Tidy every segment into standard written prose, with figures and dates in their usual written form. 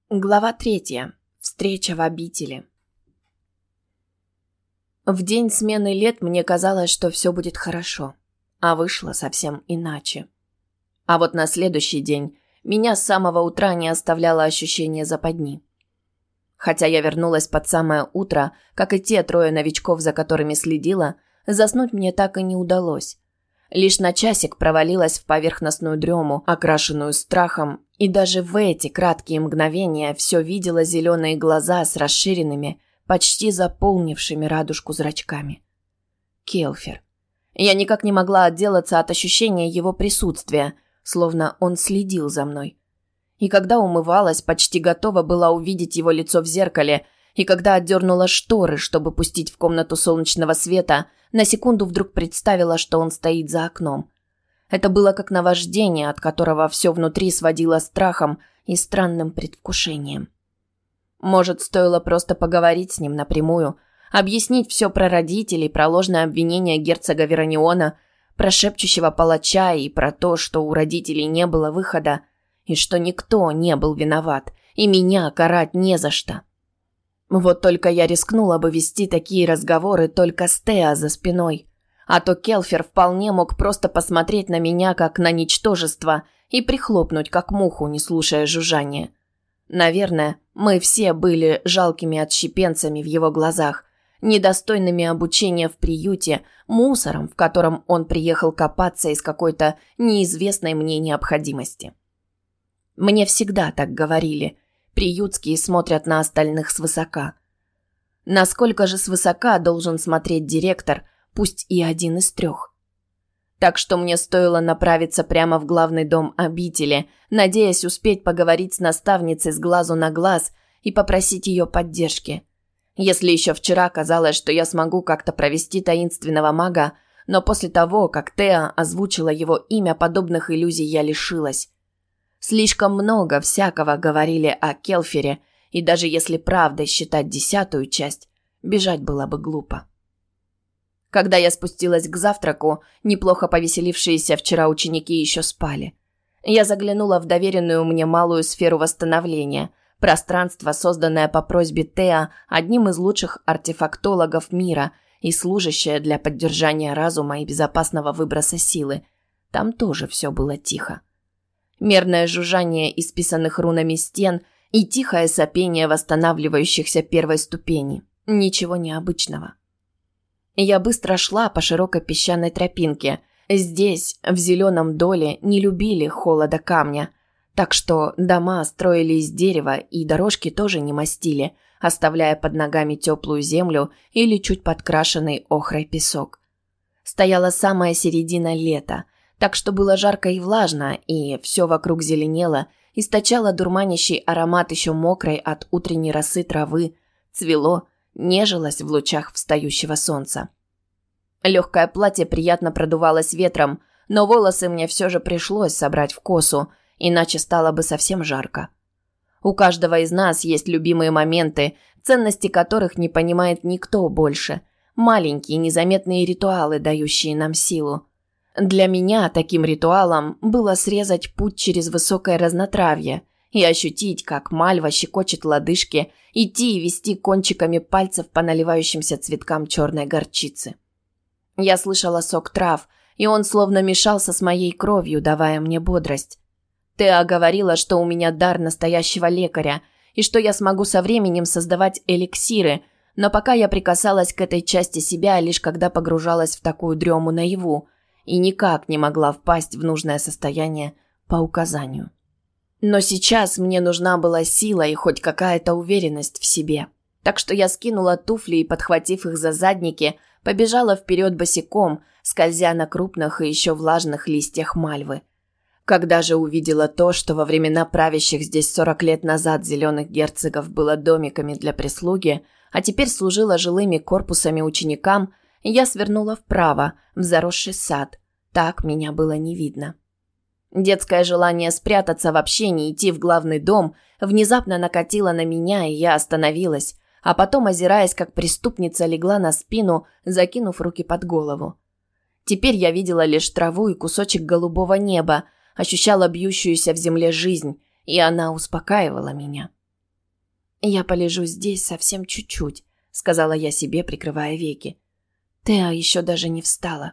Глава 3. Встреча в обители. В день смены лет мне казалось, что все будет хорошо, а вышло совсем иначе. А вот на следующий день меня с самого утра не оставляло ощущение западни. Хотя я вернулась под самое утро, как и те трое новичков, за которыми следила, заснуть мне так и не удалось. Лишь на часик провалилась в поверхностную дрему, окрашенную страхом, и даже в эти краткие мгновения все видела зеленые глаза с расширенными, почти заполнившими радужку зрачками. Келфер. Я никак не могла отделаться от ощущения его присутствия, словно он следил за мной. И когда умывалась, почти готова была увидеть его лицо в зеркале, и когда отдернула шторы, чтобы пустить в комнату солнечного света, на секунду вдруг представила, что он стоит за окном. Это было как наваждение, от которого все внутри сводило страхом и странным предвкушением. Может, стоило просто поговорить с ним напрямую, объяснить все про родителей, про ложное обвинение герцога Верониона, про шепчущего палача и про то, что у родителей не было выхода, и что никто не был виноват, и меня карать не за что. Вот только я рискнула бы вести такие разговоры только с Теа за спиной. А то Келфер вполне мог просто посмотреть на меня, как на ничтожество, и прихлопнуть, как муху, не слушая жужжания. Наверное, мы все были жалкими отщепенцами в его глазах, недостойными обучения в приюте, мусором, в котором он приехал копаться из какой-то неизвестной мне необходимости. Мне всегда так говорили. Приютские смотрят на остальных свысока. Насколько же свысока должен смотреть директор, пусть и один из трех? Так что мне стоило направиться прямо в главный дом обители, надеясь успеть поговорить с наставницей с глазу на глаз и попросить ее поддержки. Если еще вчера казалось, что я смогу как-то провести таинственного мага, но после того, как Теа озвучила его имя, подобных иллюзий я лишилась. Слишком много всякого говорили о Келфере, и даже если правдой считать 10-ю часть, бежать было бы глупо. Когда я спустилась к завтраку, неплохо повеселившиеся вчера ученики еще спали. Я заглянула в доверенную мне малую сферу восстановления, пространство, созданное по просьбе Теа одним из лучших артефактологов мира и служащее для поддержания разума и безопасного выброса силы. Там тоже все было тихо. Мерное жужжание исписанных рунами стен и тихое сопение восстанавливающихся первой ступени. Ничего необычного. Я быстро шла по широкой песчаной тропинке. Здесь, в зеленом доле, не любили холода камня, так что дома строили из дерева и дорожки тоже не мастили, оставляя под ногами теплую землю или чуть подкрашенный охрой песок. Стояла самая середина лета, так что было жарко и влажно, и все вокруг зеленело, источало дурманящий аромат еще мокрой от утренней росы травы, цвело, нежилось в лучах встающего солнца. Легкое платье приятно продувалось ветром, но волосы мне все же пришлось собрать в косу, иначе стало бы совсем жарко. У каждого из нас есть любимые моменты, ценности которых не понимает никто больше, маленькие незаметные ритуалы, дающие нам силу. Для меня таким ритуалом было срезать путь через высокое разнотравье и ощутить, как мальва щекочет лодыжки, идти и вести кончиками пальцев по наливающимся цветкам черной горчицы. Я слышала сок трав, и он словно мешался с моей кровью, давая мне бодрость. Теа говорила, что у меня дар настоящего лекаря, и что я смогу со временем создавать эликсиры, но пока я прикасалась к этой части себя, лишь когда погружалась в такую дрему наяву, и никак не могла впасть в нужное состояние по указанию. Но сейчас мне нужна была сила и хоть какая-то уверенность в себе. Так что я скинула туфли и, подхватив их за задники, побежала вперед босиком, скользя на крупных и еще влажных листьях мальвы. Когда же увидела то, что во времена правящих здесь 40 лет назад зеленых герцогов было домиками для прислуги, а теперь служило жилыми корпусами ученикам, я свернула вправо, в заросший сад. Так меня было не видно. Детское желание спрятаться, вообще не идти в главный дом, внезапно накатило на меня, и я остановилась, а потом, озираясь, как преступница, легла на спину, закинув руки под голову. Теперь я видела лишь траву и кусочек голубого неба, ощущала бьющуюся в земле жизнь, и она успокаивала меня. «Я полежу здесь совсем чуть-чуть», — сказала я себе, прикрывая веки. Теа еще даже не встала.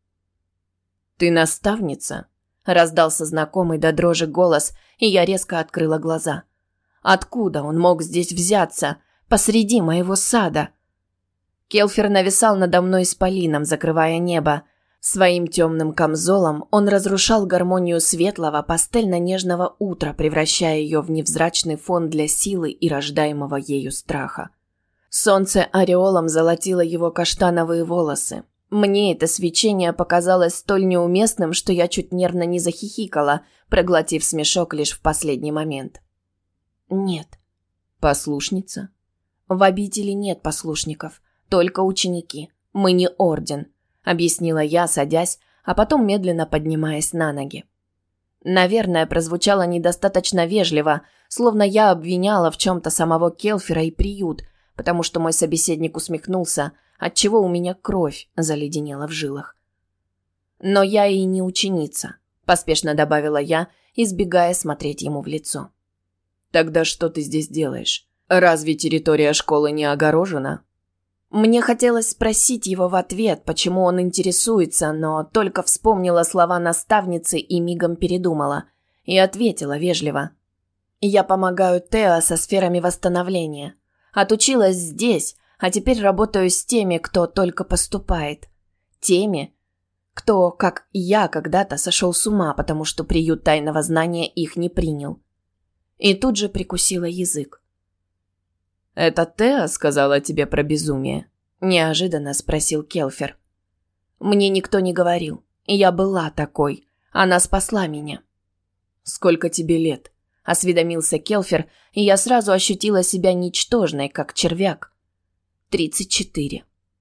«Ты наставница?» — раздался знакомый до дрожи голос, и я резко открыла глаза. Откуда он мог здесь взяться, посреди моего сада? Келфер нависал надо мной исполином, закрывая небо. Своим темным камзолом он разрушал гармонию светлого пастельно-нежного утра, превращая ее в невзрачный фон для силы и рождаемого ею страха. Солнце ореолом золотило его каштановые волосы. Мне это свечение показалось столь неуместным, что я чуть нервно не захихикала, проглотив смешок лишь в последний момент. «Нет». «Послушница?» «В обители нет послушников, только ученики. Мы не орден», — объяснила я, садясь, а потом медленно поднимаясь на ноги. Наверное, прозвучало недостаточно вежливо, словно я обвиняла в чем-то самого Келфера и приют, потому что мой собеседник усмехнулся, отчего у меня кровь заледенела в жилах. «Но я и не ученица», — поспешно добавила я, избегая смотреть ему в лицо. «Тогда что ты здесь делаешь? Разве территория школы не огорожена?» Мне хотелось спросить его в ответ, почему он интересуется, но только вспомнила слова наставницы и мигом передумала. И ответила вежливо. «Я помогаю Тео со сферами восстановления. Отучилась здесь, а теперь работаю с теми, кто только поступает. Теми, кто, как и я, когда-то сошел с ума, потому что приют тайного знания их не принял». И тут же прикусила язык. «Это Теа сказала тебе про безумие?» – неожиданно спросил Келфер. «Мне никто не говорил. Я была такой. Она спасла меня». «Сколько тебе лет?» – осведомился Келфер, и я сразу ощутила себя ничтожной, как червяк. 34.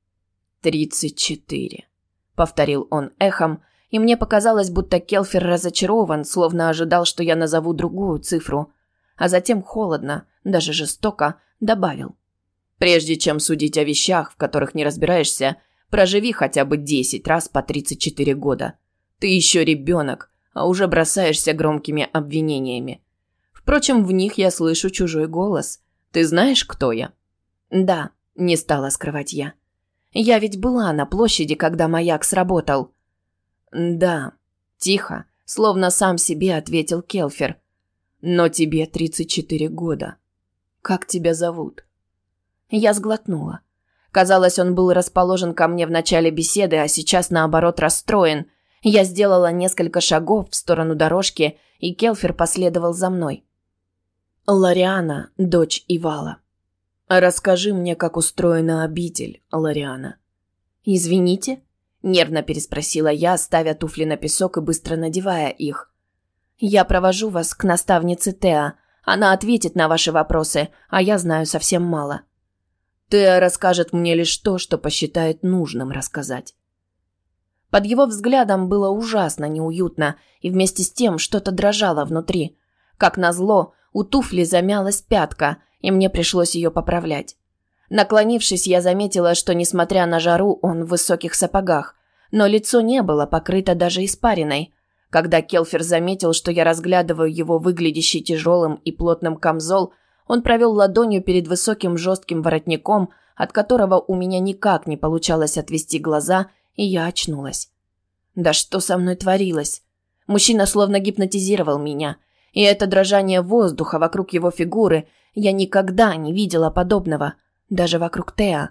34, повторил он эхом, и мне показалось, будто Келфер разочарован, словно ожидал, что я назову другую цифру, а затем холодно, даже жестоко, добавил. «Прежде чем судить о вещах, в которых не разбираешься, проживи хотя бы 10 раз по 34 года. Ты еще ребенок, а уже бросаешься громкими обвинениями. Впрочем, в них я слышу чужой голос. Ты знаешь, кто я?» «Да», — не стала скрывать я. «Я ведь была на площади, когда маяк сработал». «Да», — тихо, словно сам себе ответил Келфер. «Но тебе 34 года. Как тебя зовут?» Я сглотнула. Казалось, он был расположен ко мне в начале беседы, а сейчас, наоборот, расстроен. Я сделала несколько шагов в сторону дорожки, и Келфер последовал за мной. «Лариана, дочь Ивала. Расскажи мне, как устроена обитель, Лариана». «Извините?» – нервно переспросила я, ставя туфли на песок и быстро надевая их. «Я провожу вас к наставнице Теа. Она ответит на ваши вопросы, а я знаю совсем мало». «Теа расскажет мне лишь то, что посчитает нужным рассказать». Под его взглядом было ужасно неуютно, и вместе с тем что-то дрожало внутри. Как назло, у туфли замялась пятка, и мне пришлось ее поправлять. Наклонившись, я заметила, что, несмотря на жару, он в высоких сапогах, но лицо не было покрыто даже испариной. Когда Келфер заметил, что я разглядываю его выглядящий тяжелым и плотным камзол, он провел ладонью перед высоким жестким воротником, от которого у меня никак не получалось отвести глаза, и я очнулась. Да что со мной творилось? Мужчина словно гипнотизировал меня, и это дрожание воздуха вокруг его фигуры, я никогда не видела подобного, даже вокруг Теа.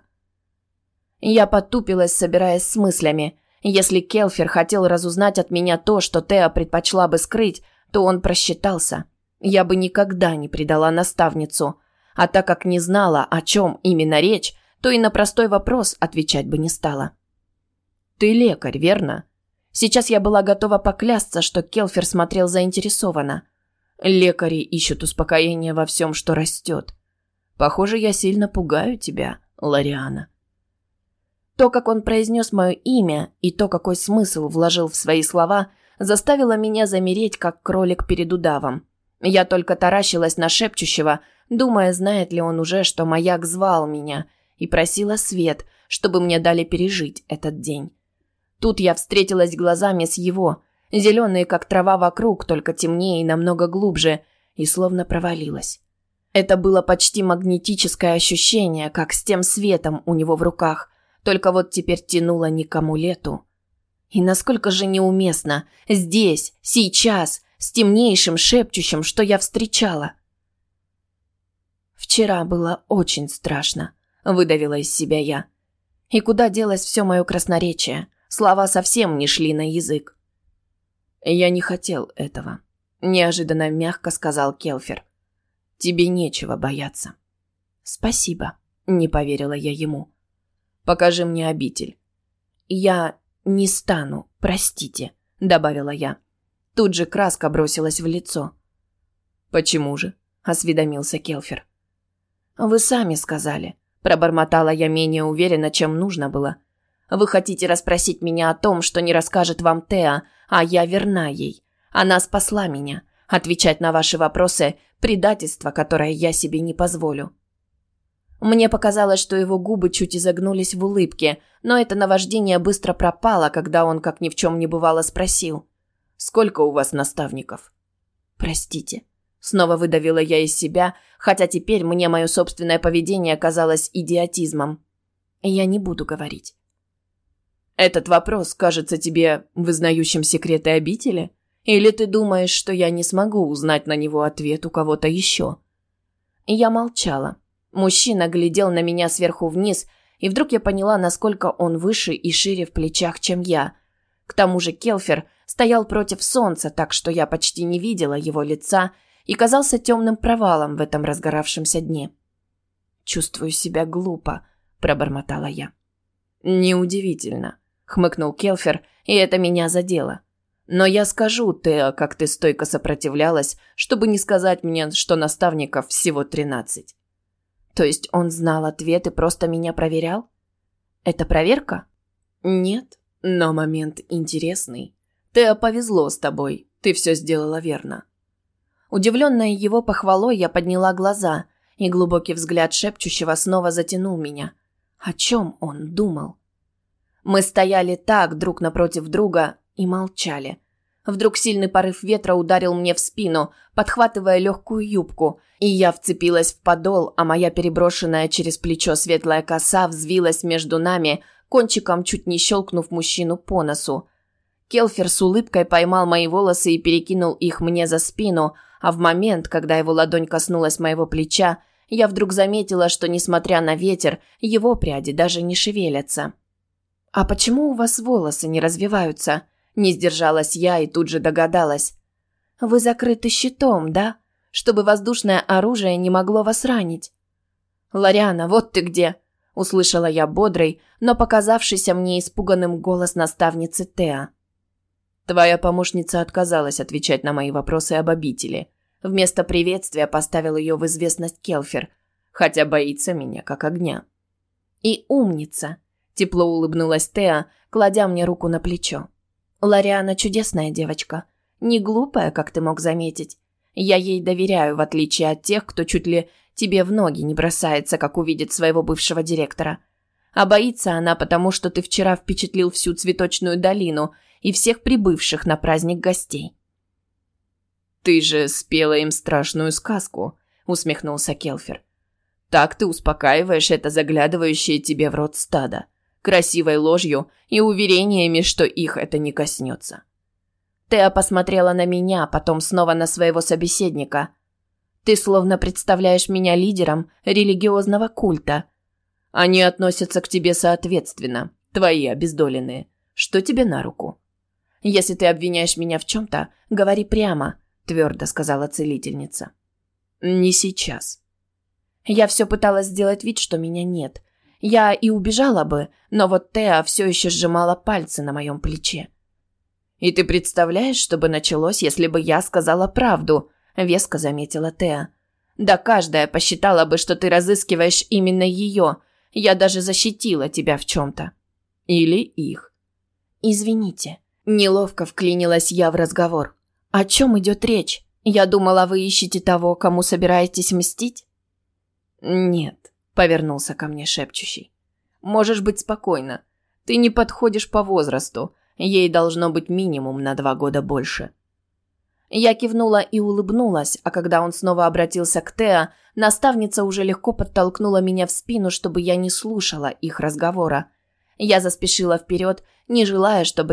Я потупилась, собираясь с мыслями. Если Келфер хотел разузнать от меня то, что Теа предпочла бы скрыть, то он просчитался. Я бы никогда не предала наставницу. А так как не знала, о чем именно речь, то и на простой вопрос отвечать бы не стала. «Ты лекарь, верно?» Сейчас я была готова поклясться, что Келфер смотрел заинтересованно. Лекари ищут успокоение во всем, что растет. Похоже, я сильно пугаю тебя, Лариана. То, как он произнес мое имя, и то, какой смысл вложил в свои слова, заставило меня замереть, как кролик перед удавом. Я только таращилась на шепчущего, думая, знает ли он уже, что маяк звал меня, и просила свет, чтобы мне дали пережить этот день. Тут я встретилась глазами с его, зеленые, как трава вокруг, только темнее и намного глубже, и словно провалилась. Это было почти магнетическое ощущение, как с тем светом у него в руках, только вот теперь тянуло не к амулету. И насколько же неуместно здесь, сейчас, с темнейшим шепчущим, что я встречала. «Вчера было очень страшно», – выдавила из себя я. И куда делось все мое красноречие? Слова совсем не шли на язык. «Я не хотел этого», – неожиданно мягко сказал Келфер. «Тебе нечего бояться». «Спасибо», – не поверила я ему. «Покажи мне обитель». «Я не стану, простите», – добавила я. Тут же краска бросилась в лицо. «Почему же?» – осведомился Келфер. «Вы сами сказали», – пробормотала я менее уверенно, чем нужно было. «Вы хотите расспросить меня о том, что не расскажет вам Теа, а я верна ей. Она спасла меня. Отвечать на ваши вопросы – предательство, которое я себе не позволю». Мне показалось, что его губы чуть изогнулись в улыбке, но это наваждение быстро пропало, когда он, как ни в чем не бывало, спросил: «Сколько у вас наставников?» «Простите». Снова выдавила я из себя, хотя теперь мне мое собственное поведение казалось идиотизмом. Я не буду говорить. «Этот вопрос кажется тебе вызнающим секреты обители? Или ты думаешь, что я не смогу узнать на него ответ у кого-то еще?» Я молчала. Мужчина глядел на меня сверху вниз, и вдруг я поняла, насколько он выше и шире в плечах, чем я. К тому же Келфер стоял против солнца, так что я почти не видела его лица и казался темным провалом в этом разгоравшемся дне. «Чувствую себя глупо», – пробормотала я. «Неудивительно», – хмыкнул Келфер, и это меня задело. «Но я скажу, Теа, как ты стойко сопротивлялась, чтобы не сказать мне, что наставников всего 13. То есть он знал ответ и просто меня проверял? Это проверка? Нет, но момент интересный. Теа, повезло с тобой, ты все сделала верно». Удивленная его похвалой, я подняла глаза, и глубокий взгляд шепчущего снова затянул меня. О чем он думал? Мы стояли так друг напротив друга и молчали. Вдруг сильный порыв ветра ударил мне в спину, подхватывая легкую юбку, и я вцепилась в подол, а моя переброшенная через плечо светлая коса взвилась между нами, кончиком чуть не щелкнув мужчину по носу. Келфер с улыбкой поймал мои волосы и перекинул их мне за спину, а в момент, когда его ладонь коснулась моего плеча, я вдруг заметила, что, несмотря на ветер, его пряди даже не шевелятся. «А почему у вас волосы не развиваются?» Не сдержалась я и тут же догадалась. «Вы закрыты щитом, да? Чтобы воздушное оружие не могло вас ранить». «Лориана, вот ты где!» – услышала я бодрый, но показавшийся мне испуганным голос наставницы Теа. «Твоя помощница отказалась отвечать на мои вопросы об обители. Вместо приветствия поставил ее в известность Келфер, хотя боится меня как огня». «И умница!» – тепло улыбнулась Теа, кладя мне руку на плечо. «Лориана чудесная девочка. Не глупая, как ты мог заметить. Я ей доверяю, в отличие от тех, кто чуть ли тебе в ноги не бросается, как увидит своего бывшего директора. А боится она, потому что ты вчера впечатлил всю цветочную долину и всех прибывших на праздник гостей». «Ты же спела им страшную сказку», — усмехнулся Келфер. «Так ты успокаиваешь это заглядывающее тебе в рот стадо, красивой ложью и уверениями, что их это не коснется». Теа посмотрела на меня, потом снова на своего собеседника. «Ты словно представляешь меня лидером религиозного культа. Они относятся к тебе соответственно, твои обездоленные. Что тебе на руку? Если ты обвиняешь меня в чем-то, говори прямо», – твердо сказала целительница. «Не сейчас». Я все пыталась сделать вид, что меня нет. Я и убежала бы, но вот Теа все еще сжимала пальцы на моем плече. «И ты представляешь, что бы началось, если бы я сказала правду?» – веско заметила Теа. «Да каждая посчитала бы, что ты разыскиваешь именно ее. Я даже защитила тебя в чем-то». «Или их». «Извините». Неловко вклинилась я в разговор. «О чем идет речь? Я думала, вы ищете того, кому собираетесь мстить?» «Нет», – повернулся ко мне шепчущий. «Можешь быть спокойна. Ты не подходишь по возрасту. Ей должно быть минимум на 2 года больше». Я кивнула и улыбнулась, а когда он снова обратился к Тео, наставница уже легко подтолкнула меня в спину, чтобы я не слушала их разговора. Я заспешила вперед, не желая, чтобы